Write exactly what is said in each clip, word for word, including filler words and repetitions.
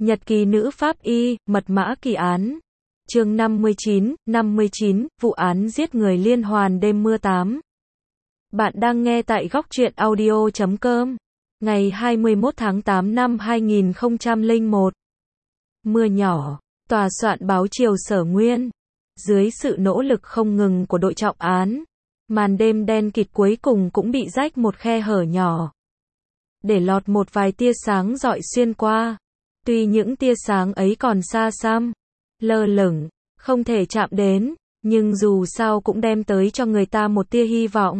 Nhật ký nữ pháp y, mật mã kỳ án. Chương năm mươi chín, năm mươi chín, vụ án giết người liên hoàn đêm mưa tám. Bạn đang nghe tại góc truyện audio chấm com. Ngày hai mươi mốt tháng tám năm hai nghìn không trăm lẻ một. Mưa nhỏ, tòa soạn báo Triều Sở Nguyên. Dưới sự nỗ lực không ngừng của đội trọng án, màn đêm đen kịt cuối cùng cũng bị rách một khe hở nhỏ, để lọt một vài tia sáng rọi xuyên qua. Tuy những tia sáng ấy còn xa xăm, lơ lửng, không thể chạm đến, nhưng dù sao cũng đem tới cho người ta một tia hy vọng.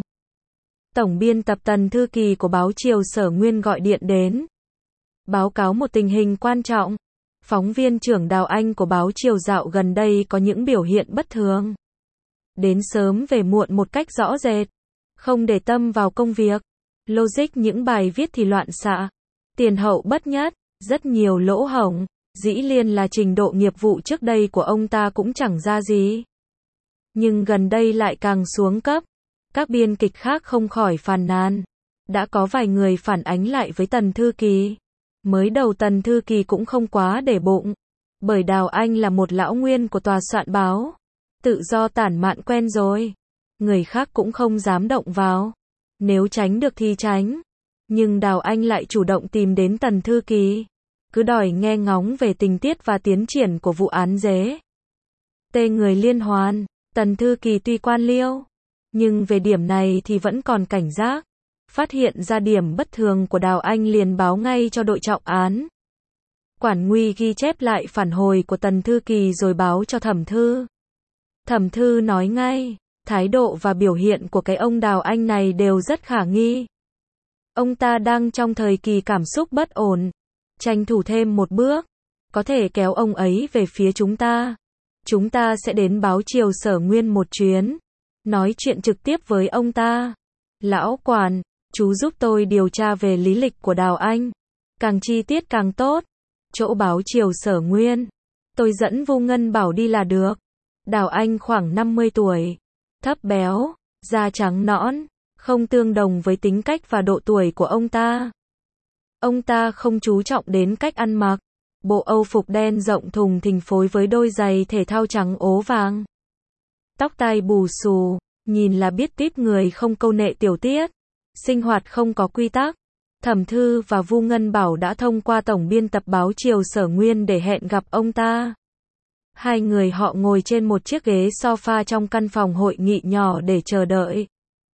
Tổng biên tập Tần Thư Kỳ của báo Triều Sở Nguyên gọi điện đến, báo cáo một tình hình quan trọng. Phóng viên trưởng Đào Anh của báo Triều dạo gần đây có những biểu hiện bất thường. Đến sớm về muộn một cách rõ rệt, không để tâm vào công việc, logic những bài viết thì loạn xạ, tiền hậu bất nhất, rất nhiều lỗ hổng. Dĩ liên là trình độ nghiệp vụ trước đây của ông ta cũng chẳng ra gì, nhưng gần đây lại càng xuống cấp. Các biên kịch khác không khỏi phàn nàn. Đã có vài người phản ánh lại với Tần Thư Kỳ. Mới đầu Tần Thư Kỳ cũng không quá để bụng, bởi Đào Anh là một lão nguyên của tòa soạn báo, tự do tản mạn quen rồi, người khác cũng không dám động vào, nếu tránh được thì tránh. Nhưng Đào Anh lại chủ động tìm đến Tần Thư Kỳ, cứ đòi nghe ngóng về tình tiết và tiến triển của vụ án dế tê người liên hoàn. Tần Thư Kỳ tuy quan liêu, nhưng về điểm này thì vẫn còn cảnh giác. Phát hiện ra điểm bất thường của Đào Anh liền báo ngay cho đội trọng án. Quản Nguy ghi chép lại phản hồi của Tần Thư Kỳ rồi báo cho Thẩm Thư. Thẩm Thư nói ngay, thái độ và biểu hiện của cái ông Đào Anh này đều rất khả nghi. Ông ta đang trong thời kỳ cảm xúc bất ổn, tranh thủ thêm một bước, có thể kéo ông ấy về phía chúng ta. Chúng ta sẽ đến báo Triều Sở Nguyên một chuyến, nói chuyện trực tiếp với ông ta. Lão quản, chú giúp tôi điều tra về lý lịch của Đào Anh, càng chi tiết càng tốt. Chỗ báo Triều Sở Nguyên, tôi dẫn Vu Ngân Bảo đi là được. Đào Anh khoảng năm mươi tuổi, thấp béo, da trắng nõn, không tương đồng với tính cách và độ tuổi của ông ta. Ông ta không chú trọng đến cách ăn mặc, bộ âu phục đen rộng thùng thình phối với đôi giày thể thao trắng ố vàng. Tóc tai bù xù, nhìn là biết tiếp người không câu nệ tiểu tiết, sinh hoạt không có quy tắc. Thẩm Thư và Vu Ngân Bảo đã thông qua tổng biên tập báo Triều Sở Nguyên để hẹn gặp ông ta. Hai người họ ngồi trên một chiếc ghế sofa trong căn phòng hội nghị nhỏ để chờ đợi.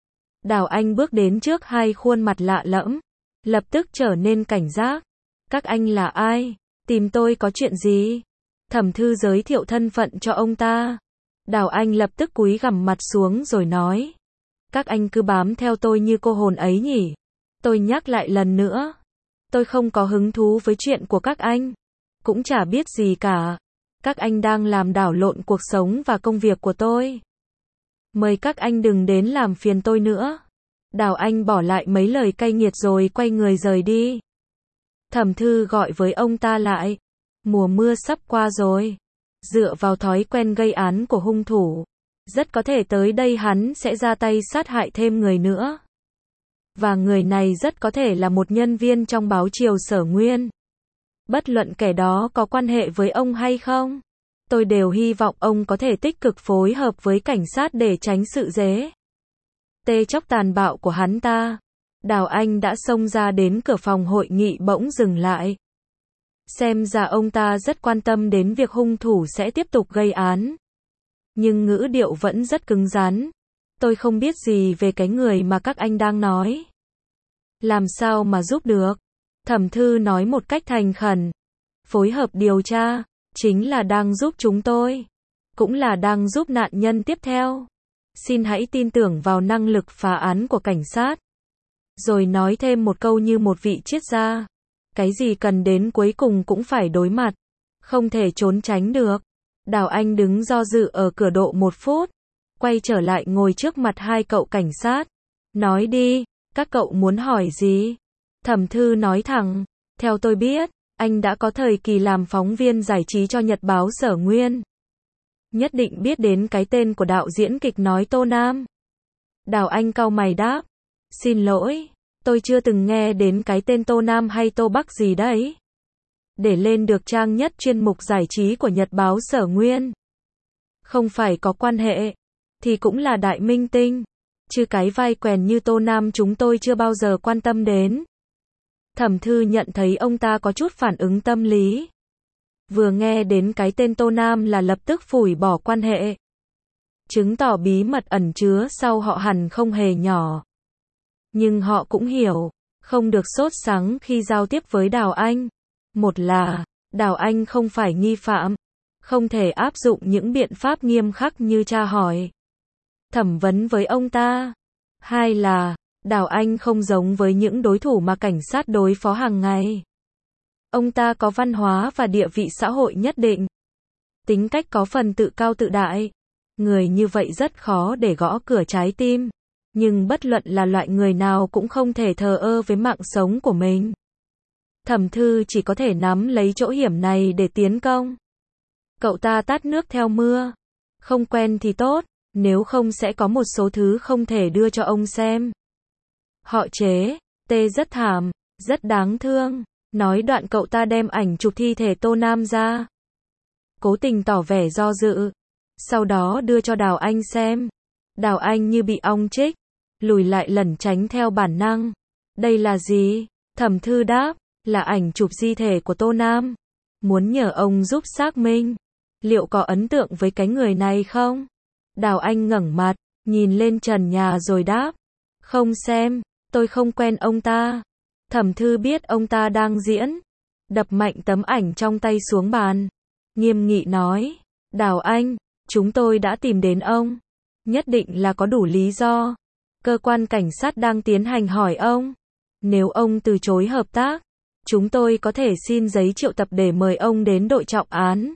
Đào Anh bước đến trước hai khuôn mặt lạ lẫm, lập tức trở nên cảnh giác. Các anh là ai? Tìm tôi có chuyện gì? Thẩm Thư giới thiệu thân phận cho ông ta. Đào Anh lập tức cúi gằm mặt xuống rồi nói, các anh cứ bám theo tôi như cô hồn ấy nhỉ? Tôi nhắc lại lần nữa, tôi không có hứng thú với chuyện của các anh, cũng chả biết gì cả. Các anh đang làm đảo lộn cuộc sống và công việc của tôi. Mời các anh đừng đến làm phiền tôi nữa. Đào Anh bỏ lại mấy lời cay nghiệt rồi quay người rời đi. Thẩm Thư gọi với ông ta lại, mùa mưa sắp qua rồi. Dựa vào thói quen gây án của hung thủ, rất có thể tới đây hắn sẽ ra tay sát hại thêm người nữa. Và người này rất có thể là một nhân viên trong báo Triều Sở Nguyên. Bất luận kẻ đó có quan hệ với ông hay không, tôi đều hy vọng ông có thể tích cực phối hợp với cảnh sát để tránh sự dế tê chóc tàn bạo của hắn ta. Đào Anh đã xông ra đến cửa phòng hội nghị bỗng dừng lại. Xem ra ông ta rất quan tâm đến việc hung thủ sẽ tiếp tục gây án. Nhưng ngữ điệu vẫn rất cứng rắn. Tôi không biết gì về cái người mà các anh đang nói. Làm sao mà giúp được? Thẩm Thư nói một cách thành khẩn. Phối hợp điều tra, chính là đang giúp chúng tôi. Cũng là đang giúp nạn nhân tiếp theo. Xin hãy tin tưởng vào năng lực phá án của cảnh sát. Rồi nói thêm một câu như một vị triết gia. Cái gì cần đến cuối cùng cũng phải đối mặt, không thể trốn tránh được. Đào Anh đứng do dự ở cửa độ một phút, quay trở lại ngồi trước mặt hai cậu cảnh sát. Nói đi, các cậu muốn hỏi gì? Thẩm Thư nói thẳng, theo tôi biết, anh đã có thời kỳ làm phóng viên giải trí cho Nhật báo Sở Nguyên. Nhất định biết đến cái tên của đạo diễn kịch nói Tô Nam. Đào Anh cau mày đáp, xin lỗi, tôi chưa từng nghe đến cái tên Tô Nam hay Tô Bắc gì đấy. để lên được trang nhất chuyên mục giải trí của Nhật báo Sở Nguyên. Không phải có quan hệ, thì cũng là đại minh tinh, chứ cái vai quèn như Tô Nam chúng tôi chưa bao giờ quan tâm đến. Thẩm Thư nhận thấy ông ta có chút phản ứng tâm lý. Vừa nghe đến cái tên Tô Nam là lập tức phủi bỏ quan hệ. Chứng tỏ bí mật ẩn chứa sau họ hẳn không hề nhỏ. Nhưng họ cũng hiểu, không được sốt sắng khi giao tiếp với Đào Anh. Một là, Đào Anh không phải nghi phạm, không thể áp dụng những biện pháp nghiêm khắc như tra hỏi, thẩm vấn với ông ta. Hai là, Đào Anh không giống với những đối thủ mà cảnh sát đối phó hàng ngày. Ông ta có văn hóa và địa vị xã hội nhất định. Tính cách có phần tự cao tự đại. Người như vậy rất khó để gõ cửa trái tim. Nhưng bất luận là loại người nào cũng không thể thờ ơ với mạng sống của mình. Thẩm Thư chỉ có thể nắm lấy chỗ hiểm này để tiến công. Cậu ta tát nước theo mưa. Không quen thì tốt, nếu không sẽ có một số thứ không thể đưa cho ông xem. Họ chế, tê rất thảm, rất đáng thương. Nói đoạn cậu ta đem ảnh chụp thi thể Tô Nam ra. Cố tình tỏ vẻ do dự. Sau đó đưa cho Đào Anh xem. Đào Anh như bị ong chích, lùi lại lẩn tránh theo bản năng. Đây là gì? Thẩm Thư đáp, là ảnh chụp di thể của Tô Nam. Muốn nhờ ông giúp xác minh. Liệu có ấn tượng với cái người này không? Đào Anh ngẩng mặt, nhìn lên trần nhà rồi đáp. Không xem, tôi không quen ông ta. Thẩm Thư biết ông ta đang diễn. Đập mạnh tấm ảnh trong tay xuống bàn. Nghiêm nghị nói. Đào Anh, chúng tôi đã tìm đến ông. Nhất định là có đủ lý do. Cơ quan cảnh sát đang tiến hành hỏi ông. Nếu ông từ chối hợp tác, chúng tôi có thể xin giấy triệu tập để mời ông đến đội trọng án.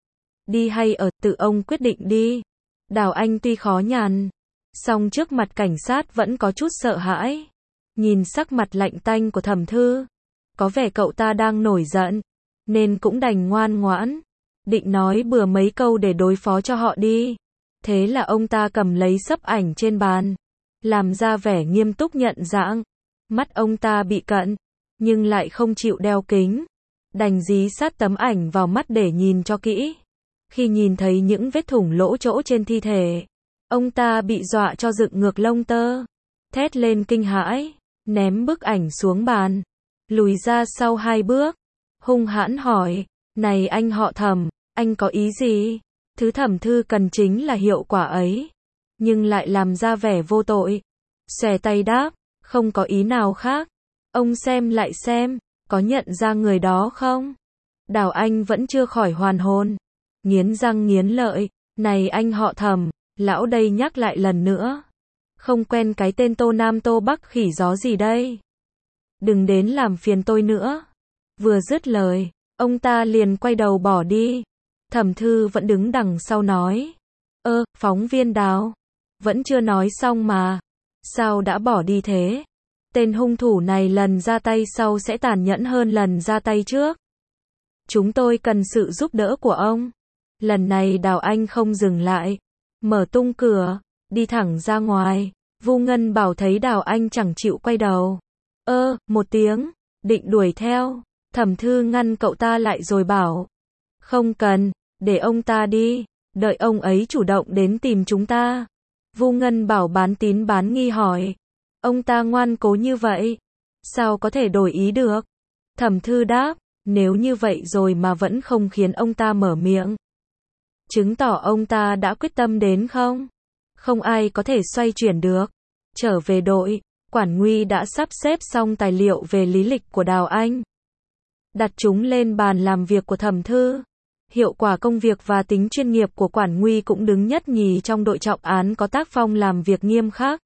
Đi hay ở, tự ông quyết định đi. Đào Anh tuy khó nhằn, song trước mặt cảnh sát vẫn có chút sợ hãi. Nhìn sắc mặt lạnh tanh của Thẩm Thư, có vẻ cậu ta đang nổi giận, nên cũng đành ngoan ngoãn, định nói bừa mấy câu để đối phó cho họ đi. Thế là ông ta cầm lấy xấp ảnh trên bàn, làm ra vẻ nghiêm túc nhận dạng. Mắt ông ta bị cận, nhưng lại không chịu đeo kính, đành dí sát tấm ảnh vào mắt để nhìn cho kỹ. Khi nhìn thấy những vết thủng lỗ chỗ trên thi thể, ông ta bị dọa cho dựng ngược lông tơ, thét lên kinh hãi, ném bức ảnh xuống bàn, lùi ra sau hai bước, hung hãn hỏi, này anh họ Thẩm, anh có ý gì? Thứ Thẩm Thư cần chính là hiệu quả ấy, nhưng lại làm ra vẻ vô tội. Xòe tay đáp, không có ý nào khác. Ông xem lại xem, có nhận ra người đó không? Đào Anh vẫn chưa khỏi hoàn hồn, nghiến răng nghiến lợi, này anh họ Thẩm, lão đây nhắc lại lần nữa. Không quen cái tên Tô Nam Tô Bắc khỉ gió gì đây? Đừng đến làm phiền tôi nữa. Vừa dứt lời, ông ta liền quay đầu bỏ đi. Thẩm Thư vẫn đứng đằng sau nói. Ơ, phóng viên Đào, vẫn chưa nói xong mà. Sao đã bỏ đi thế? Tên hung thủ này lần ra tay sau sẽ tàn nhẫn hơn lần ra tay trước. Chúng tôi cần sự giúp đỡ của ông. Lần này Đào Anh không dừng lại, mở tung cửa, đi thẳng ra ngoài. Vu Ngân Bảo thấy Đào Anh chẳng chịu quay đầu. Ơ, một tiếng, định đuổi theo. Thẩm Thư ngăn cậu ta lại rồi bảo. Không cần, để ông ta đi, đợi ông ấy chủ động đến tìm chúng ta. Vu Ngân Bảo bán tín bán nghi hỏi. Ông ta ngoan cố như vậy, sao có thể đổi ý được? Thẩm Thư đáp, nếu như vậy rồi mà vẫn không khiến ông ta mở miệng, chứng tỏ ông ta đã quyết tâm đến không? Không ai có thể xoay chuyển được. Trở về đội, Quản Nguy đã sắp xếp xong tài liệu về lý lịch của Đào Anh, đặt chúng lên bàn làm việc của Thẩm Thư. Hiệu quả công việc và tính chuyên nghiệp của Quản Nguy cũng đứng nhất nhì trong đội trọng án có tác phong làm việc nghiêm khắc.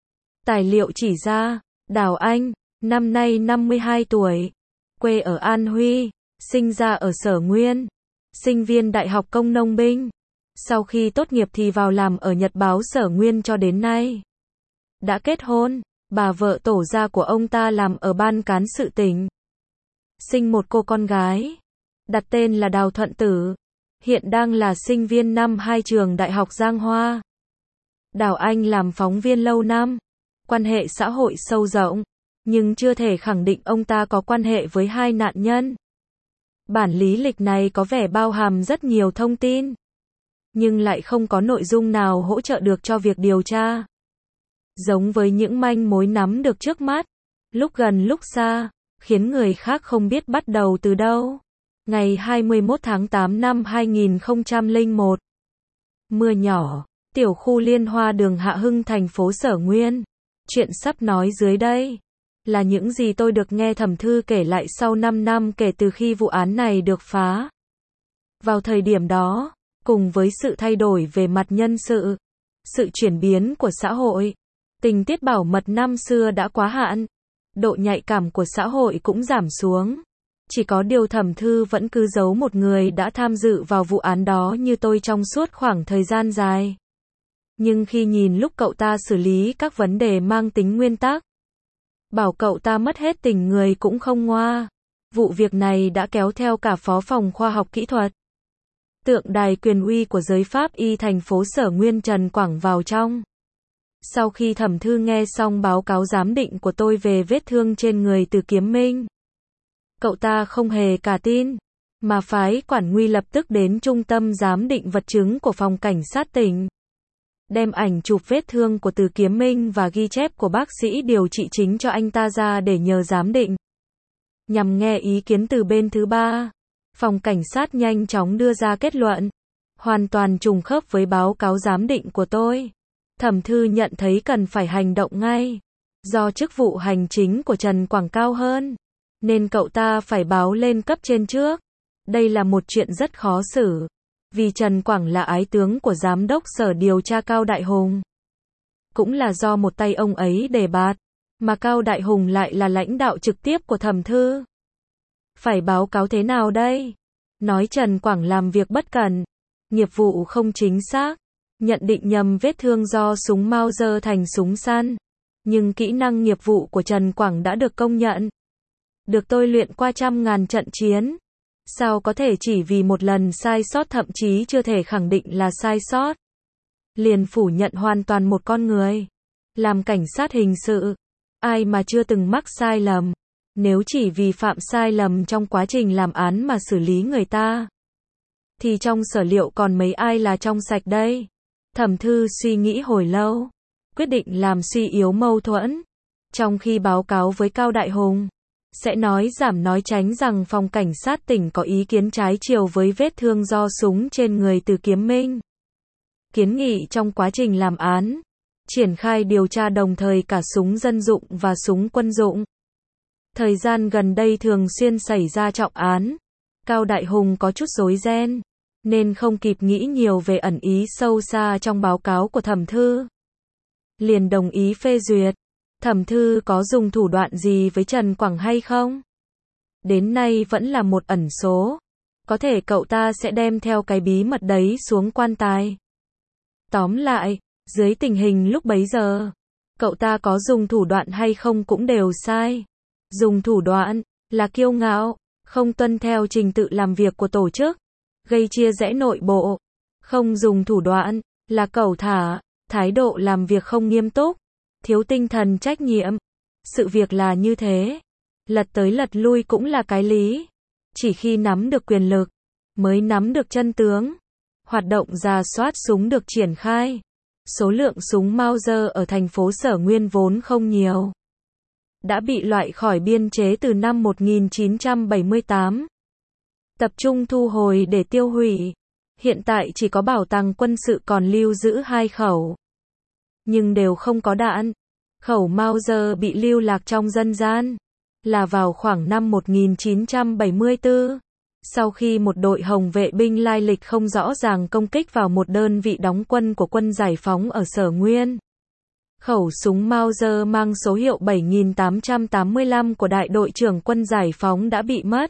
Tài liệu chỉ ra, Đào Anh, năm nay năm mươi hai tuổi, quê ở An Huy, sinh ra ở Sở Nguyên, sinh viên Đại học Công nông binh. Sau khi tốt nghiệp thì vào làm ở Nhật báo Sở Nguyên cho đến nay. Đã kết hôn, bà vợ tổ gia của ông ta làm ở ban cán sự tỉnh. Sinh một cô con gái, đặt tên là Đào Thuận Tử, hiện đang là sinh viên năm hai trường Đại học Giang Hoa. Đào Anh làm phóng viên lâu năm, quan hệ xã hội sâu rộng, nhưng chưa thể khẳng định ông ta có quan hệ với hai nạn nhân. Bản lý lịch này có vẻ bao hàm rất nhiều thông tin, nhưng lại không có nội dung nào hỗ trợ được cho việc điều tra. Giống với những manh mối nắm được trước mắt, lúc gần lúc xa, khiến người khác không biết bắt đầu từ đâu. Ngày hai mươi mốt tháng tám năm hai nghìn không trăm lẻ một. Mưa nhỏ, tiểu khu Liên Hoa đường Hạ Hưng thành phố Sở Nguyên. Chuyện sắp nói dưới đây là những gì tôi được nghe Thẩm Thư kể lại sau năm năm kể từ khi vụ án này được phá. Vào thời điểm đó, cùng với sự thay đổi về mặt nhân sự, sự chuyển biến của xã hội, tình tiết bảo mật năm xưa đã quá hạn, độ nhạy cảm của xã hội cũng giảm xuống. Chỉ có điều Thẩm Thư vẫn cứ giấu một người đã tham dự vào vụ án đó như tôi trong suốt khoảng thời gian dài. Nhưng khi nhìn lúc cậu ta xử lý các vấn đề mang tính nguyên tắc, bảo cậu ta mất hết tình người cũng không ngoa. Vụ việc này đã kéo theo cả Phó phòng Khoa học Kỹ thuật, tượng đài quyền uy của giới pháp y thành phố Sở Nguyên Trần Quảng vào trong. Sau khi Thẩm Thư nghe xong báo cáo giám định của tôi về vết thương trên người Từ Kiếm Minh, cậu ta không hề cả tin, mà phái quản nguy lập tức đến trung tâm giám định vật chứng của phòng cảnh sát tỉnh, đem ảnh chụp vết thương của Từ Kiếm Minh và ghi chép của bác sĩ điều trị chính cho anh ta ra để nhờ giám định. Nhằm nghe ý kiến từ bên thứ ba, phòng cảnh sát nhanh chóng đưa ra kết luận, hoàn toàn trùng khớp với báo cáo giám định của tôi. Thẩm Thư nhận thấy cần phải hành động ngay. Do chức vụ hành chính của Trần Quảng cao hơn, nên cậu ta phải báo lên cấp trên trước. Đây là một chuyện rất khó xử, vì Trần Quảng là ái tướng của Giám đốc Sở Điều tra Cao Đại Hùng. Cũng là do một tay ông ấy đề bạt, mà Cao Đại Hùng lại là lãnh đạo trực tiếp của Thẩm Thư. Phải báo cáo thế nào đây? Nói Trần Quảng làm việc bất cẩn, nghiệp vụ không chính xác, nhận định nhầm vết thương do súng Mauser thành súng săn. Nhưng kỹ năng nghiệp vụ của Trần Quảng đã được công nhận, được tôi luyện qua trăm ngàn trận chiến. Sao có thể chỉ vì một lần sai sót, thậm chí chưa thể khẳng định là sai sót, liền phủ nhận hoàn toàn một con người? Làm cảnh sát hình sự, ai mà chưa từng mắc sai lầm? Nếu chỉ vì phạm sai lầm trong quá trình làm án mà xử lý người ta, thì trong sở liệu còn mấy ai là trong sạch đây? Thẩm Thư suy nghĩ hồi lâu, quyết định làm suy yếu mâu thuẫn. Trong khi báo cáo với Cao Đại Hùng, sẽ nói giảm nói tránh rằng phòng cảnh sát tỉnh có ý kiến trái chiều với vết thương do súng trên người Từ Kiếm Minh. Kiến nghị trong quá trình làm án, triển khai điều tra đồng thời cả súng dân dụng và súng quân dụng. Thời gian gần đây thường xuyên xảy ra trọng án, Cao Đại Hùng có chút rối ren, nên không kịp nghĩ nhiều về ẩn ý sâu xa trong báo cáo của Thẩm Thư, liền đồng ý phê duyệt. Thẩm Thư có dùng thủ đoạn gì với Trần Quảng hay không? Đến nay vẫn là một ẩn số. Có thể cậu ta sẽ đem theo cái bí mật đấy xuống quan tài. Tóm lại, dưới tình hình lúc bấy giờ, cậu ta có dùng thủ đoạn hay không cũng đều sai. Dùng thủ đoạn là kiêu ngạo, không tuân theo trình tự làm việc của tổ chức, gây chia rẽ nội bộ. Không dùng thủ đoạn là cẩu thả, thái độ làm việc không nghiêm túc, thiếu tinh thần trách nhiệm. Sự việc là như thế, lật tới lật lui cũng là cái lý. Chỉ khi nắm được quyền lực, mới nắm được chân tướng. Hoạt động rà soát súng được triển khai. Số lượng súng Mauser ở thành phố Sở Nguyên vốn không nhiều, đã bị loại khỏi biên chế từ năm một nghìn chín trăm bảy mươi tám. Tập trung thu hồi để tiêu hủy. Hiện tại chỉ có bảo tàng quân sự còn lưu giữ hai khẩu, nhưng đều không có đạn. Khẩu Mauser bị lưu lạc trong dân gian là vào khoảng năm một nghìn chín trăm bảy mươi tư, sau khi một đội hồng vệ binh lai lịch không rõ ràng công kích vào một đơn vị đóng quân của quân giải phóng ở Sở Nguyên. Khẩu súng Mauser mang số hiệu bảy nghìn tám trăm tám mươi lăm của đại đội trưởng quân giải phóng đã bị mất.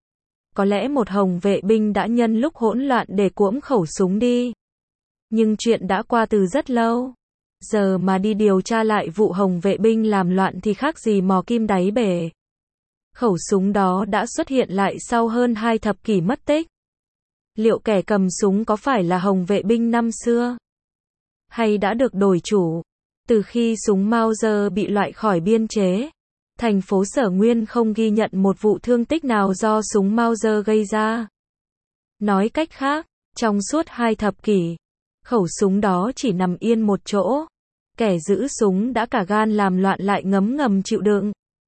Có lẽ một hồng vệ binh đã nhân lúc hỗn loạn để cuỗm khẩu súng đi. Nhưng chuyện đã qua từ rất lâu. Giờ mà đi điều tra lại vụ hồng vệ binh làm loạn thì khác gì mò kim đáy bể. Khẩu súng đó đã xuất hiện lại sau hơn hai thập kỷ mất tích. Liệu kẻ cầm súng có phải là hồng vệ binh năm xưa? Hay đã được đổi chủ? Từ khi súng Mauser bị loại khỏi biên chế, thành phố Sở Nguyên không ghi nhận một vụ thương tích nào do súng Mauser gây ra. Nói cách khác, trong suốt hai thập kỷ, khẩu súng đó chỉ nằm yên một chỗ. Kẻ giữ súng đã cả gan làm loạn lại ngấm ngầm chịu đựng.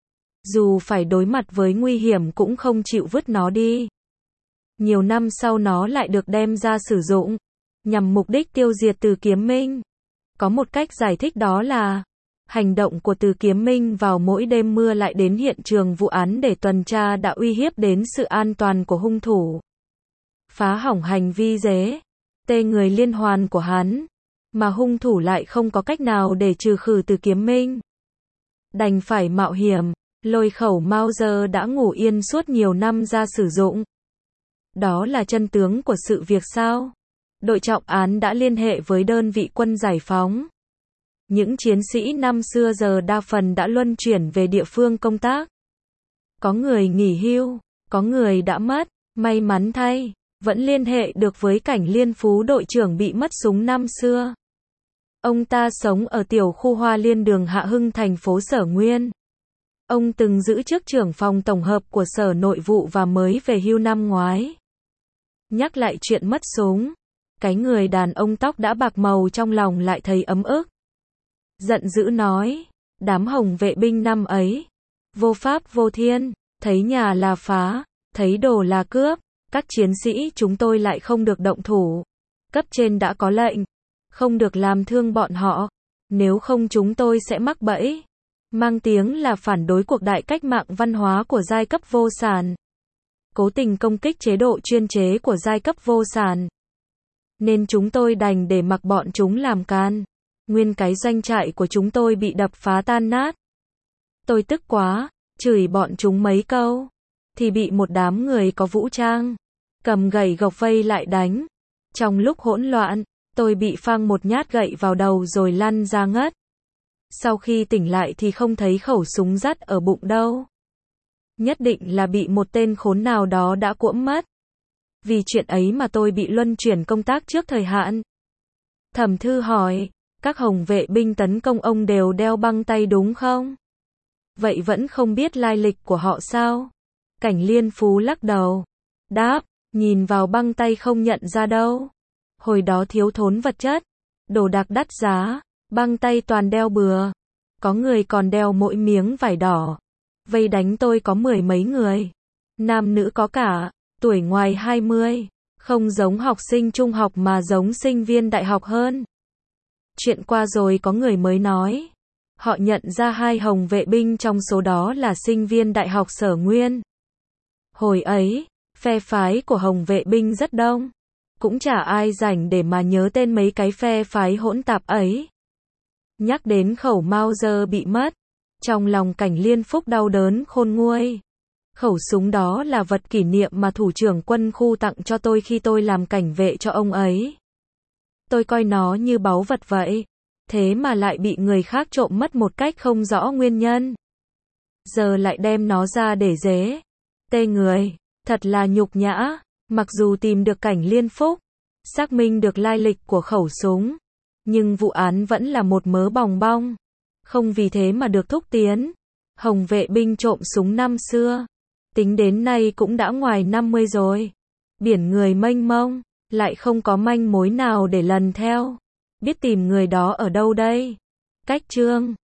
Dù phải đối mặt với nguy hiểm cũng không chịu vứt nó đi. Nhiều năm sau nó lại được đem ra sử dụng, nhằm mục đích tiêu diệt Từ Kiếm Minh. Có một cách giải thích đó là, hành động của Từ Kiếm Minh vào mỗi đêm mưa lại đến hiện trường vụ án để tuần tra đã uy hiếp đến sự an toàn của hung thủ. Phá hỏng hành vi dế, tê người liên hoàn của hắn, mà hung thủ lại không có cách nào để trừ khử Từ Kiếm Minh. Đành phải mạo hiểm, lôi khẩu Mauser đã ngủ yên suốt nhiều năm ra sử dụng. Đó là chân tướng của sự việc sao? Đội trọng án đã liên hệ với đơn vị quân giải phóng. Những chiến sĩ năm xưa giờ đa phần đã luân chuyển về địa phương công tác. Có người nghỉ hưu, có người đã mất, may mắn thay, vẫn liên hệ được với Cảnh Liên Phú đội trưởng bị mất súng năm xưa. Ông ta sống ở tiểu khu Hoa Liên đường Hạ Hưng thành phố Sở Nguyên. Ông từng giữ chức trưởng phòng tổng hợp của Sở Nội vụ và mới về hưu năm ngoái. Nhắc lại chuyện mất súng, cái người đàn ông tóc đã bạc màu trong lòng lại thấy ấm ức. Giận dữ nói, đám hồng vệ binh năm ấy, vô pháp vô thiên, thấy nhà là phá, thấy đồ là cướp, các chiến sĩ chúng tôi lại không được động thủ. Cấp trên đã có lệnh, không được làm thương bọn họ, nếu không chúng tôi sẽ mắc bẫy. Mang tiếng là phản đối cuộc đại cách mạng văn hóa của giai cấp vô sản. Cố tình công kích chế độ chuyên chế của giai cấp vô sản. Nên chúng tôi đành để mặc bọn chúng làm can. Nguyên cái doanh trại của chúng tôi bị đập phá tan nát. Tôi tức quá, chửi bọn chúng mấy câu. Thì bị một đám người có vũ trang, cầm gậy gộc vây lại đánh. Trong lúc hỗn loạn, tôi bị phang một nhát gậy vào đầu rồi lăn ra ngất. Sau khi tỉnh lại thì không thấy khẩu súng dắt ở bụng đâu. Nhất định là bị một tên khốn nào đó đã cuỗm mất. Vì chuyện ấy mà tôi bị luân chuyển công tác trước thời hạn. Thẩm Thư hỏi, các hồng vệ binh tấn công ông đều đeo băng tay đúng không? Vậy vẫn không biết lai lịch của họ sao? Cảnh Liên Phú lắc đầu. Đáp, nhìn vào băng tay không nhận ra đâu. Hồi đó thiếu thốn vật chất, đồ đạc đắt giá, băng tay toàn đeo bừa. Có người còn đeo mỗi miếng vải đỏ. Vây đánh tôi có mười mấy người. Nam nữ có cả, tuổi ngoài hai mươi. Không giống học sinh trung học mà giống sinh viên đại học hơn. Chuyện qua rồi có người mới nói. Họ nhận ra hai hồng vệ binh trong số đó là sinh viên đại học Sở Nguyên. Hồi ấy, phe phái của hồng vệ binh rất đông. Cũng chả ai rảnh để mà nhớ tên mấy cái phe phái hỗn tạp ấy. Nhắc đến khẩu Mauser bị mất, trong lòng Cảnh Liên Phúc đau đớn khôn nguôi. Khẩu súng đó là vật kỷ niệm mà thủ trưởng quân khu tặng cho tôi khi tôi làm cảnh vệ cho ông ấy. Tôi coi nó như báu vật vậy, thế mà lại bị người khác trộm mất một cách không rõ nguyên nhân. Giờ lại đem nó ra để dế. Tê người, thật là nhục nhã. Mặc dù tìm được Cảnh Liên Phúc, xác minh được lai lịch của khẩu súng, nhưng vụ án vẫn là một mớ bòng bong. Không vì thế mà được thúc tiến. Hồng vệ binh trộm súng năm xưa, tính đến nay cũng đã ngoài năm mươi rồi. Biển người mênh mông, lại không có manh mối nào để lần theo. Biết tìm người đó ở đâu đây? Cách chương